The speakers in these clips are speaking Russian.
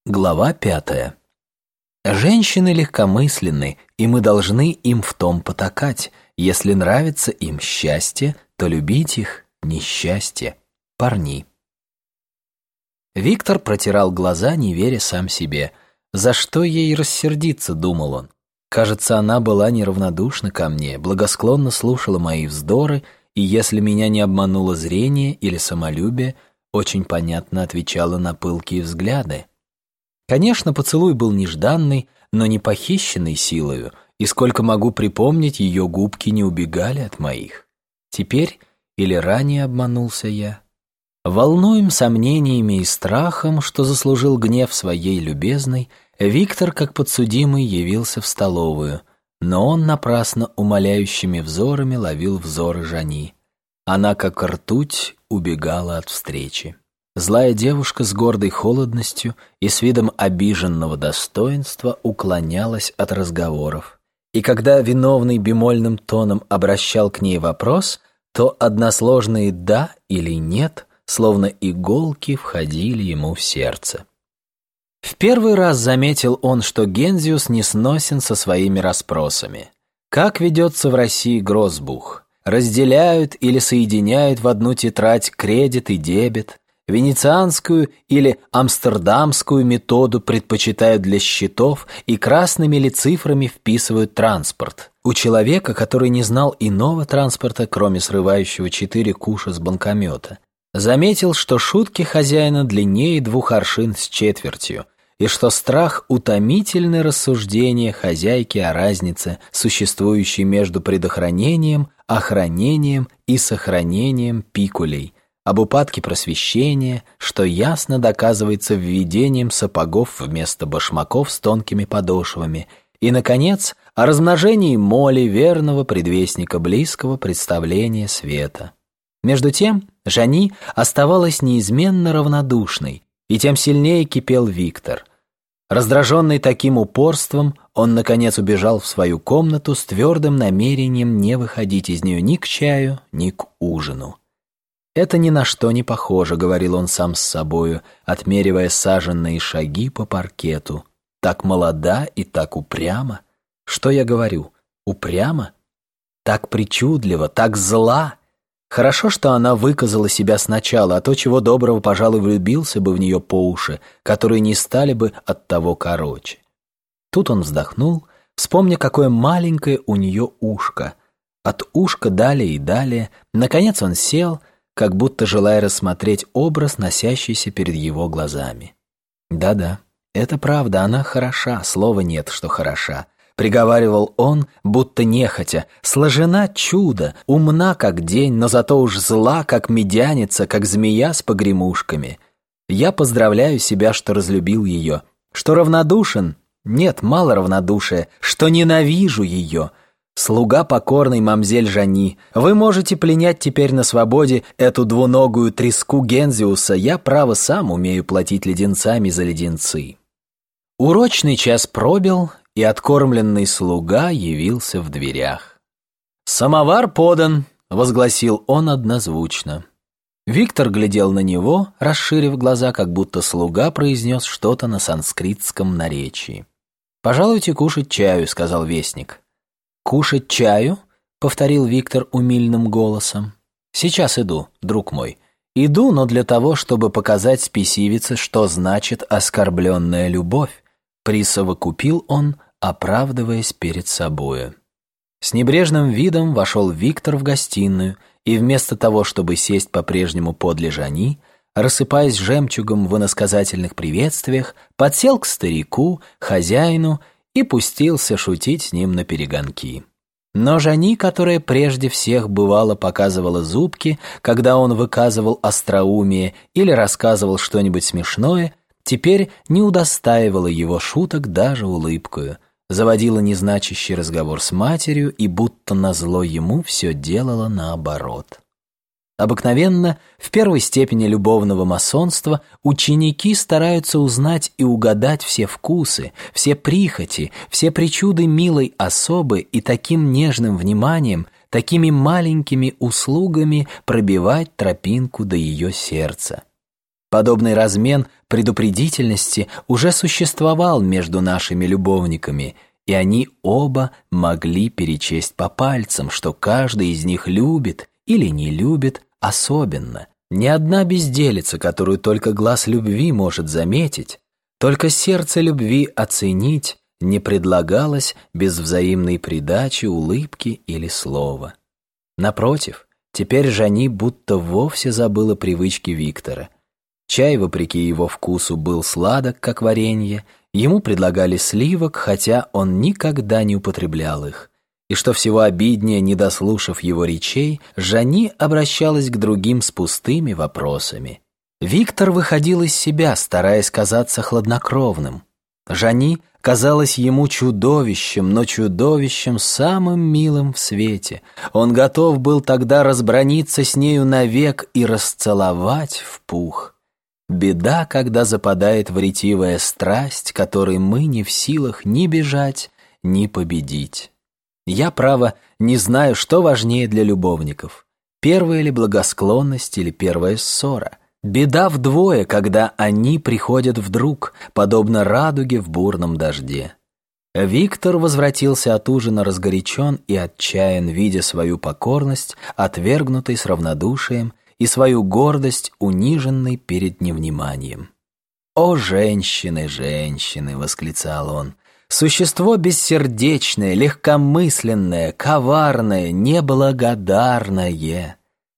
Глава 5. Женщины легкомысленны, и мы должны им в том потакать. Если нравится им счастье, то любить их несчастье. Парни. Виктор протирал глаза, не веря сам себе. За что ей рассердиться, думал он. Кажется, она была неравнодушна ко мне, благосклонно слушала мои вздоры, и если меня не обмануло зрение или самолюбие, очень понятно отвечала на пылкие взгляды. Конечно, поцелуй был нежданный, но не похищенный силою, и сколько могу припомнить, ее губки не убегали от моих. Теперь или ранее обманулся я? Волнуем сомнениями и страхом, что заслужил гнев своей любезной, Виктор, как подсудимый, явился в столовую, но он напрасно умоляющими взорами ловил взоры Жани. Она, как ртуть, убегала от встречи. Злая девушка с гордой холодностью и с видом обиженного достоинства уклонялась от разговоров. И когда виновный бемольным тоном обращал к ней вопрос, то односложные «да» или «нет» словно иголки входили ему в сердце. В первый раз заметил он, что Гензиус не сносен со своими расспросами. Как ведется в России гросбух? Разделяют или соединяют в одну тетрадь кредит и дебет? Венецианскую или амстердамскую методу предпочитают для счетов и красными ли цифрами вписывают транспорт. У человека, который не знал иного транспорта, кроме срывающего 4 куша с банкомета, заметил, что шутки хозяина длиннее 2 аршин с четвертью, и что страх — утомительное рассуждение хозяйки о разнице, существующей между предохранением, охранением и сохранением пикулей, об упадке просвещения, что ясно доказывается введением сапогов вместо башмаков с тонкими подошвами, и, наконец, о размножении моли, верного предвестника близкого представления света. Между тем, Жани оставалась неизменно равнодушной, и тем сильнее кипел Виктор. Раздраженный таким упорством, он, наконец, убежал в свою комнату с твердым намерением не выходить из нее ни к чаю, ни к ужину. «Это ни на что не похоже», — говорил он сам с собою, отмеривая саженные шаги по паркету. «Так молода и так упряма. Что я говорю? Упряма? Так причудлива, так зла. Хорошо, что она выказала себя сначала, а то, чего доброго, пожалуй, влюбился бы в нее по уши, которые не стали бы от того короче». Тут он вздохнул, вспомня, какое маленькое у нее ушко. От ушка далее и далее. Наконец он сел, как будто желая рассмотреть образ, носящийся перед его глазами. «Да-да, это правда, она хороша, слова нет, что хороша», — приговаривал он, будто нехотя, «сложена чудо, умна, как день, но зато уж зла, как медяница, как змея с погремушками. Я поздравляю себя, что разлюбил ее, что равнодушен, нет, мало равнодушия, что ненавижу ее». Слуга покорный мамзель Жани, вы можете пленять теперь на свободе эту двуногую треску Гензиуса, я, право, сам умею платить леденцами за леденцы. Урочный час пробил, и откормленный слуга явился в дверях. «Самовар подан», — возгласил он однозвучно. Виктор глядел на него, расширив глаза, как будто слуга произнес что-то на санскритском наречии. «Пожалуйте кушать чаю», — сказал вестник. «Кушать чаю?» — повторил Виктор умильным голосом. «Сейчас иду, друг мой. Иду, но для того, чтобы показать спесивице, что значит оскорбленная любовь», — присовокупил он, оправдываясь перед собою. С небрежным видом вошел Виктор в гостиную, и вместо того, чтобы сесть по-прежнему подле Жани, рассыпаясь жемчугом в иносказательных приветствиях, подсел к старику, хозяину, и пустился шутить с ним наперегонки. Но Жани, которая прежде всех бывало показывала зубки, когда он выказывал остроумие или рассказывал что-нибудь смешное, теперь не удостаивала его шуток даже улыбкою, заводила незначащий разговор с матерью и будто назло ему все делала наоборот. Обыкновенно, в первой степени любовного масонства, ученики стараются узнать и угадать все вкусы, все прихоти, все причуды милой особы и таким нежным вниманием, такими маленькими услугами пробивать тропинку до ее сердца. Подобный размен предупредительности уже существовал между нашими любовниками, и они оба могли перечесть по пальцам, что каждый из них любит или не любит особенно. Ни одна безделица, которую только глаз любви может заметить, только сердце любви оценить, не предлагалось без взаимной придачи, улыбки или слова. Напротив, теперь Жани будто вовсе забыла привычки Виктора. Чай, вопреки его вкусу, был сладок, как варенье, ему предлагали сливок, хотя он никогда не употреблял их. И что всего обиднее, не дослушав его речей, Жани обращалась к другим с пустыми вопросами. Виктор выходил из себя, стараясь казаться хладнокровным. Жани казалась ему чудовищем, но чудовищем самым милым в свете. Он готов был тогда разбраниться с нею навек и расцеловать в пух. Беда, когда западает в ретивая страсть, которой мы не в силах ни бежать, ни победить. Я, право, не знаю, что важнее для любовников. Первая ли благосклонность или первая ссора? Беда вдвое, когда они приходят вдруг, подобно радуге в бурном дожде. Виктор возвратился от ужина разгорячен и отчаян, видя свою покорность, отвергнутой с равнодушием, и свою гордость, униженной перед невниманием. «О, женщины, женщины!» — восклицал он. «Существо бессердечное, легкомысленное, коварное, неблагодарное!»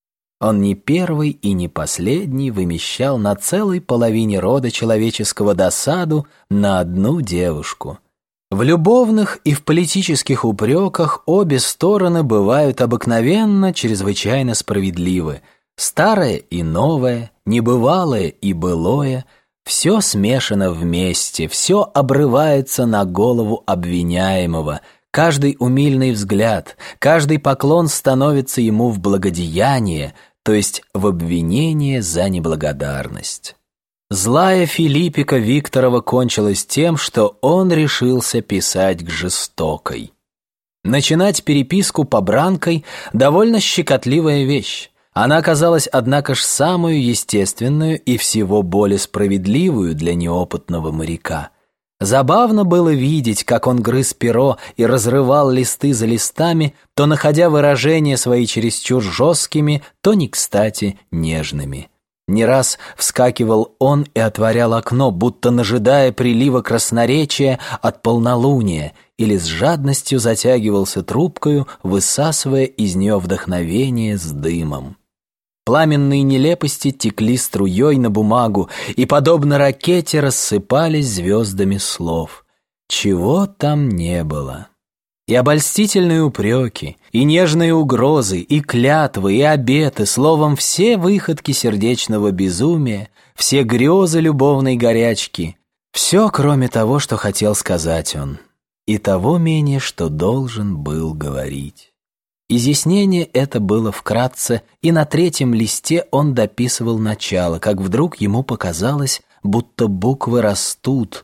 Он не первый и не последний вымещал на целой половине рода человеческого досаду на одну девушку. В любовных и в политических упреках обе стороны бывают обыкновенно чрезвычайно справедливы. Старое и новое, небывалое и былое — все смешано вместе, все обрывается на голову обвиняемого. Каждый умильный взгляд, каждый поклон становится ему в благодеяние, то есть в обвинение за неблагодарность. Злая Филиппика Викторова кончилась тем, что он решился писать к жестокой. Начинать переписку побранкой — довольно щекотливая вещь. Она оказалась, однако ж, самую естественную и всего более справедливую для неопытного моряка. Забавно было видеть, как он грыз перо и разрывал листы за листами, то находя выражения свои чересчур жесткими, то не кстати нежными. Не раз вскакивал он и отворял окно, будто нажидая прилива красноречия от полнолуния, или с жадностью затягивался трубкою, высасывая из нее вдохновение с дымом. Пламенные нелепости текли струей на бумагу и, подобно ракете, рассыпались звездами слов. Чего там не было. И обольстительные упреки, и нежные угрозы, и клятвы, и обеты, словом, все выходки сердечного безумия, все грезы любовной горячки, все, кроме того, что хотел сказать он, и того менее, что должен был говорить. Изъяснение это было вкратце, и на третьем листе он дописывал начало, как вдруг ему показалось, будто буквы растут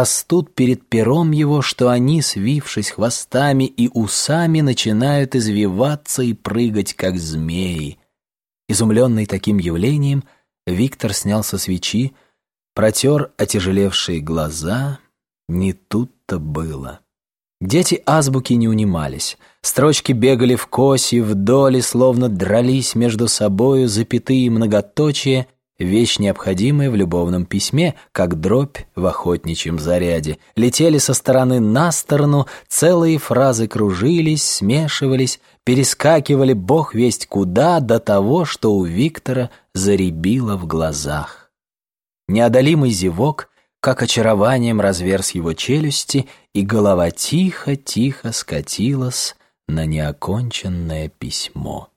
перед пером его, что они, свившись хвостами и усами, начинают извиваться и прыгать, как змеи. Изумленный таким явлением, Виктор снял со свечи, протер отяжелевшие глаза. Не тут-то было. Дети азбуки не унимались. Строчки бегали вкось и вдоль, и словно дрались между собою запятые и многоточие, вещь необходимая в любовном письме, как дробь в охотничьем заряде. Летели со стороны на сторону, целые фразы кружились, смешивались, перескакивали бог весть куда, до того, что у Виктора зарябило в глазах. Неодолимый зевок как очарованием разверз его челюсти, и голова тихо-тихо скатилась на неоконченное письмо.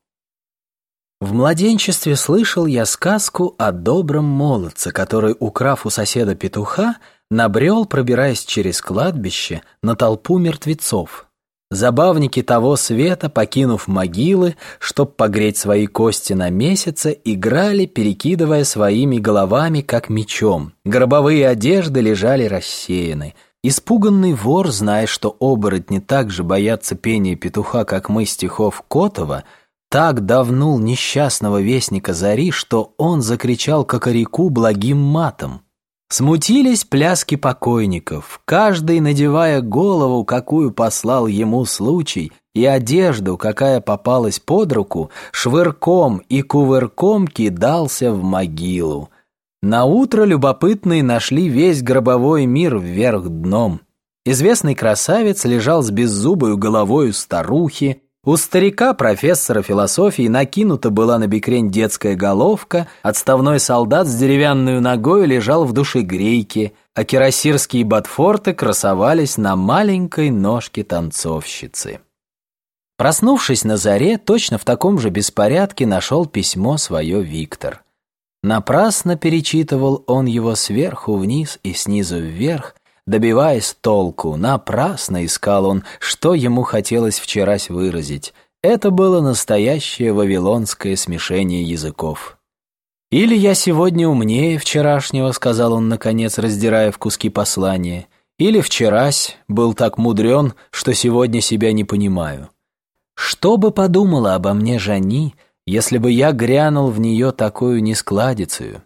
В младенчестве слышал я сказку о добром молодце, который, украв у соседа петуха, набрел, пробираясь через кладбище, на толпу мертвецов. Забавники того света, покинув могилы, чтоб погреть свои кости на месяце, играли, перекидывая своими головами, как мечом. Гробовые одежды лежали рассеяны. Испуганный вор, зная, что оборотни так же боятся пения петуха, как мы стихов Котова, так давнул несчастного вестника зари, что он закричал кокорику благим матом. Смутились пляски покойников, каждый надевая голову, какую послал ему случай, и одежду, какая попалась под руку, швырком и кувырком кидался в могилу. Наутро любопытные нашли весь гробовой мир вверх дном. Известный красавец лежал с беззубою головою старухи, у старика, профессора философии, накинута была на бекрень детская головка, отставной солдат с деревянной ногой лежал в душегрейке, а кирасирские ботфорты красовались на маленькой ножке танцовщицы. Проснувшись на заре, точно в таком же беспорядке нашел письмо свое Виктор. Напрасно перечитывал он его сверху вниз и снизу вверх, добиваясь толку. Напрасно искал он, что ему хотелось вчерась выразить. Это было настоящее вавилонское смешение языков. «Или я сегодня умнее вчерашнего», — сказал он, наконец, раздирая в куски послание, «или вчерась был так мудрен, что сегодня себя не понимаю. Что бы подумала обо мне Жани, если бы я грянул в нее такую нескладицею?»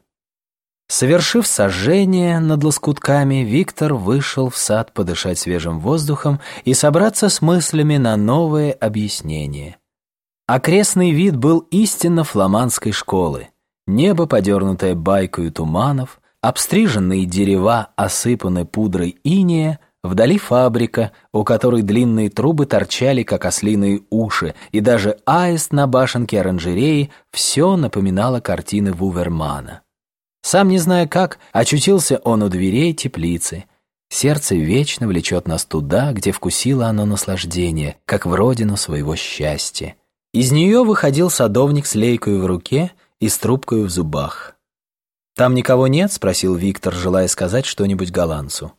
Совершив сожжение над лоскутками, Виктор вышел в сад подышать свежим воздухом и собраться с мыслями на новое объяснение. Окрестный вид был истинно фламандской школы. Небо, подернутое байкою туманов, обстриженные дерева осыпаны пудрой инея, вдали фабрика, у которой длинные трубы торчали, как ослиные уши, и даже аист на башенке оранжереи — все напоминало картины Вувермана. Сам не зная как, очутился он у дверей теплицы. Сердце вечно влечет нас туда, где вкусило оно наслаждение, как в родину своего счастья. Из нее выходил садовник с лейкой в руке и с трубкой в зубах. «Там никого нет?» — спросил Виктор, желая сказать что-нибудь голландцу.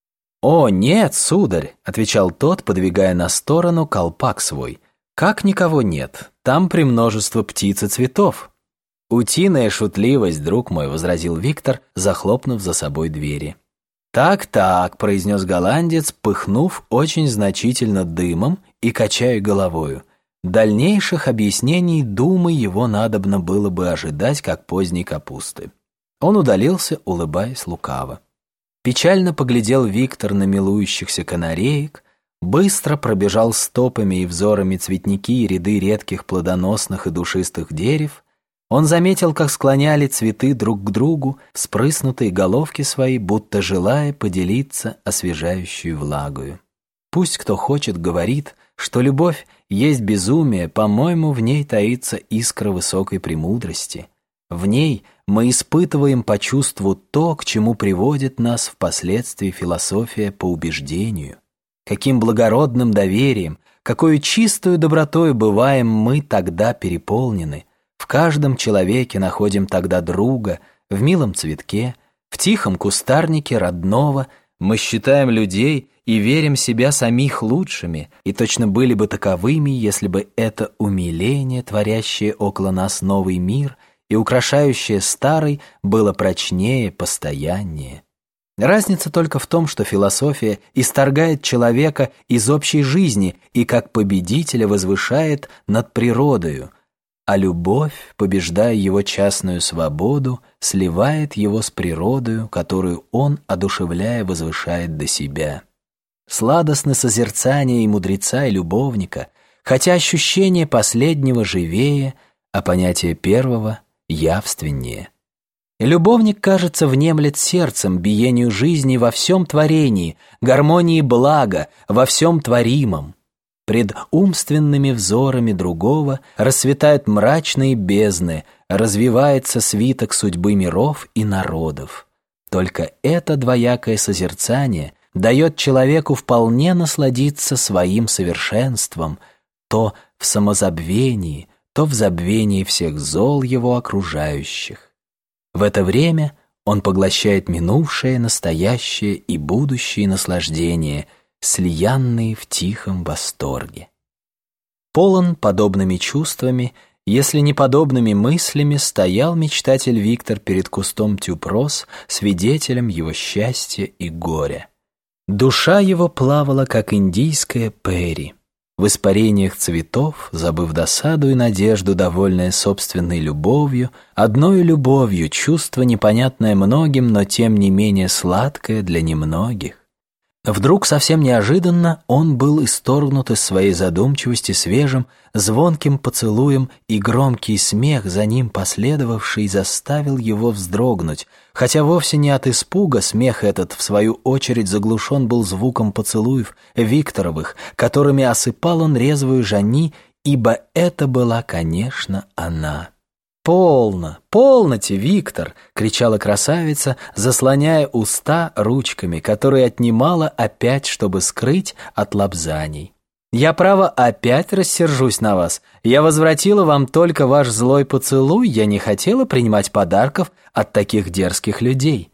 «О, нет, сударь!» — отвечал тот, подвигая на сторону колпак свой. «Как никого нет? Там премножество птиц и цветов». «Утиная шутливость, друг мой», — возразил Виктор, захлопнув за собой двери. «Так», — произнес голландец, пыхнув очень значительно дымом и качая головою. Дальнейших объяснений думы его надобно было бы ожидать, как поздней капусты. Он удалился, улыбаясь лукаво. Печально поглядел Виктор на милующихся канареек, быстро пробежал стопами и взорами цветники и ряды редких плодоносных и душистых дерев. Он заметил, как склоняли цветы друг к другу, вспрыснутые головки свои, будто желая поделиться освежающую влагою. Пусть кто хочет говорит, что любовь есть безумие, по-моему, в ней таится искра высокой премудрости. В ней мы испытываем по чувству то, к чему приводит нас впоследствии философия по убеждению. Каким благородным доверием, какой чистою добротой бываем мы тогда переполнены. В каждом человеке находим тогда друга, в милом цветке, в тихом кустарнике родного. Мы считаем людей и верим себя самих лучшими, и точно были бы таковыми, если бы это умиление, творящее около нас новый мир и украшающее старый, было прочнее, постояннее. Разница только в том, что философия исторгает человека из общей жизни и как победителя возвышает над природою, а любовь, побеждая его частную свободу, сливает его с природою, которую он, одушевляя, возвышает до себя. Сладостны созерцания и мудреца, и любовника, хотя ощущение последнего живее, а понятие первого явственнее. Любовник, кажется, внемлет сердцем биению жизни во всем творении, гармонии блага, во всем творимом. Пред умственными взорами другого расцветают мрачные бездны, развивается свиток судьбы миров и народов. Только это двоякое созерцание дает человеку вполне насладиться своим совершенством, то в самозабвении, то в забвении всех зол его окружающих. В это время он поглощает минувшее, настоящее и будущее наслаждения, слиянные в тихом восторге. Полон подобными чувствами, если не подобными мыслями, стоял мечтатель Виктор перед кустом тюпрос, свидетелем его счастья и горя. Душа его плавала, как индийская пери. в испарениях цветов, забыв досаду и надежду, довольная собственной любовью, одною любовью, чувство непонятное многим, но тем не менее сладкое для немногих. Вдруг, совсем неожиданно, он был исторгнут из своей задумчивости свежим, звонким поцелуем, и громкий смех, за ним последовавший, заставил его вздрогнуть, хотя вовсе не от испуга. Смех этот, в свою очередь, заглушен был звуком поцелуев Викторовых, которыми осыпал он резвую Жани, ибо это была, конечно, она. «Полно, полноте, Виктор!» — кричала красавица, заслоняя уста ручками, которые отнимала опять, чтобы скрыть от лобзаний. «Я, право, опять рассержусь на вас. Я возвратила вам только ваш злой поцелуй, я не хотела принимать подарков от таких дерзких людей».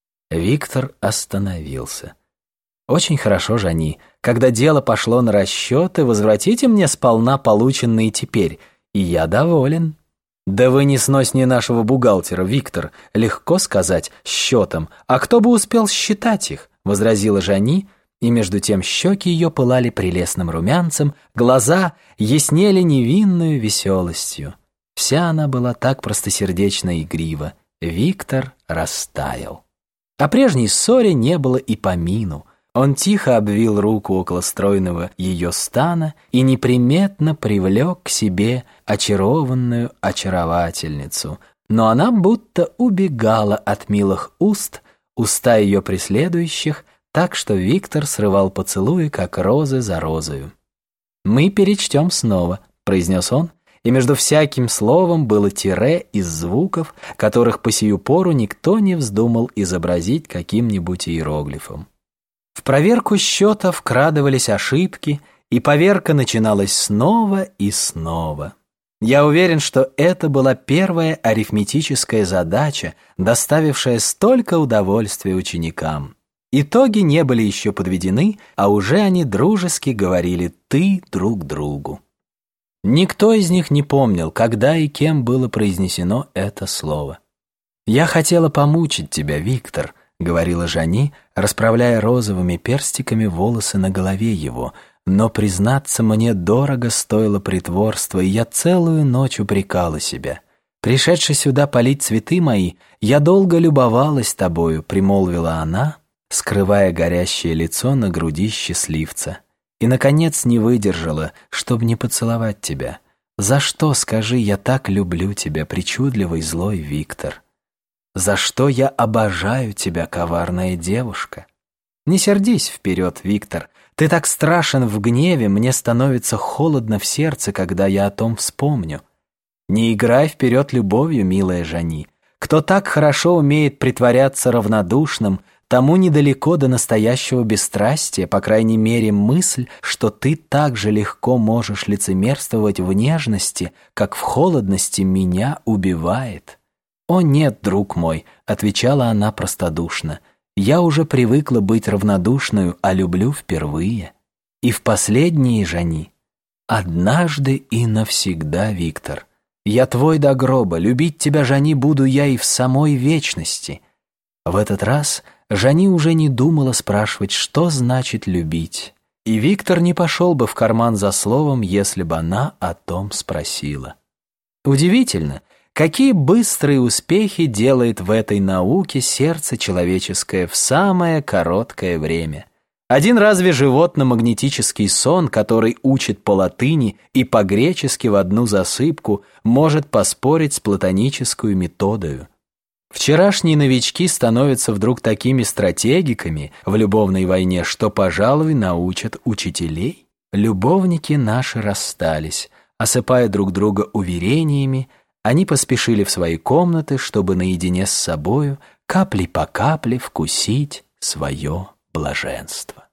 Виктор остановился. «Очень хорошо, Жани. Когда дело пошло на расчеты, возвратите мне сполна полученные теперь, и я доволен». «Да вы не сноснее нашего бухгалтера, Виктор, легко сказать, счетом, а кто бы успел считать их?» — возразила Жани, и между тем щеки ее пылали прелестным румянцем, глаза яснели невинную веселостью. Вся она была так простосердечно и игрива. Виктор растаял. О прежней ссоре не было и помину. Он тихо обвил руку около стройного ее стана и неприметно привлек к себе очарованную очаровательницу, но она будто убегала от милых уст, уста ее преследующих, так что Виктор срывал поцелуи, как розы за розою. «Мы перечтем снова», — произнес он, и между всяким словом было тире из звуков, которых по сию пору никто не вздумал изобразить каким-нибудь иероглифом. В проверку счета вкрадывались ошибки, и поверка начиналась снова и снова. Я уверен, что это была первая арифметическая задача, доставившая столько удовольствия ученикам. Итоги не были еще подведены, а уже они дружески говорили «ты» друг другу. Никто из них не помнил, когда и кем было произнесено это слово. «Я хотела помучить тебя, Виктор», — говорила Жани, расправляя розовыми перстиками волосы на голове его, «но, признаться, мне дорого стоило притворство, и я целую ночь упрекала себя. Пришедши сюда полить цветы мои, я долго любовалась тобою», — примолвила она, скрывая горящее лицо на груди счастливца, «и, наконец, не выдержала, чтобы не поцеловать тебя. За что, скажи, я так люблю тебя, причудливый злой Виктор? За что я обожаю тебя, коварная девушка? Не сердись вперед, Виктор. Ты так страшен в гневе, мне становится холодно в сердце, когда я о том вспомню. Не играй вперед любовью, милая Жани. Кто так хорошо умеет притворяться равнодушным, тому недалеко до настоящего бесстрастия, по крайней мере, мысль, что ты так же легко можешь лицемерствовать в нежности, как в холодности, меня убивает». «О нет, друг мой», — отвечала она простодушно, «я уже привыкла быть равнодушною, а люблю впервые. И в последние, Жани, однажды и навсегда, Виктор. Я твой до гроба, любить тебя, Жани, буду я и в самой вечности». В этот раз Жани уже не думала спрашивать, что значит любить, и Виктор не пошел бы в карман за словом, если бы она о том спросила. Удивительно, какие быстрые успехи делает в этой науке сердце человеческое в самое короткое время. Один разве животно-магнетический сон, который учит по латыни и по-гречески в одну засыпку, может поспорить с платоническую методою. Вчерашние новички становятся вдруг такими стратегиками в любовной войне, что, пожалуй, научат учителей. Любовники наши расстались, осыпая друг друга уверениями. Они поспешили в свои комнаты, чтобы наедине с собою каплей по капле вкусить свое блаженство.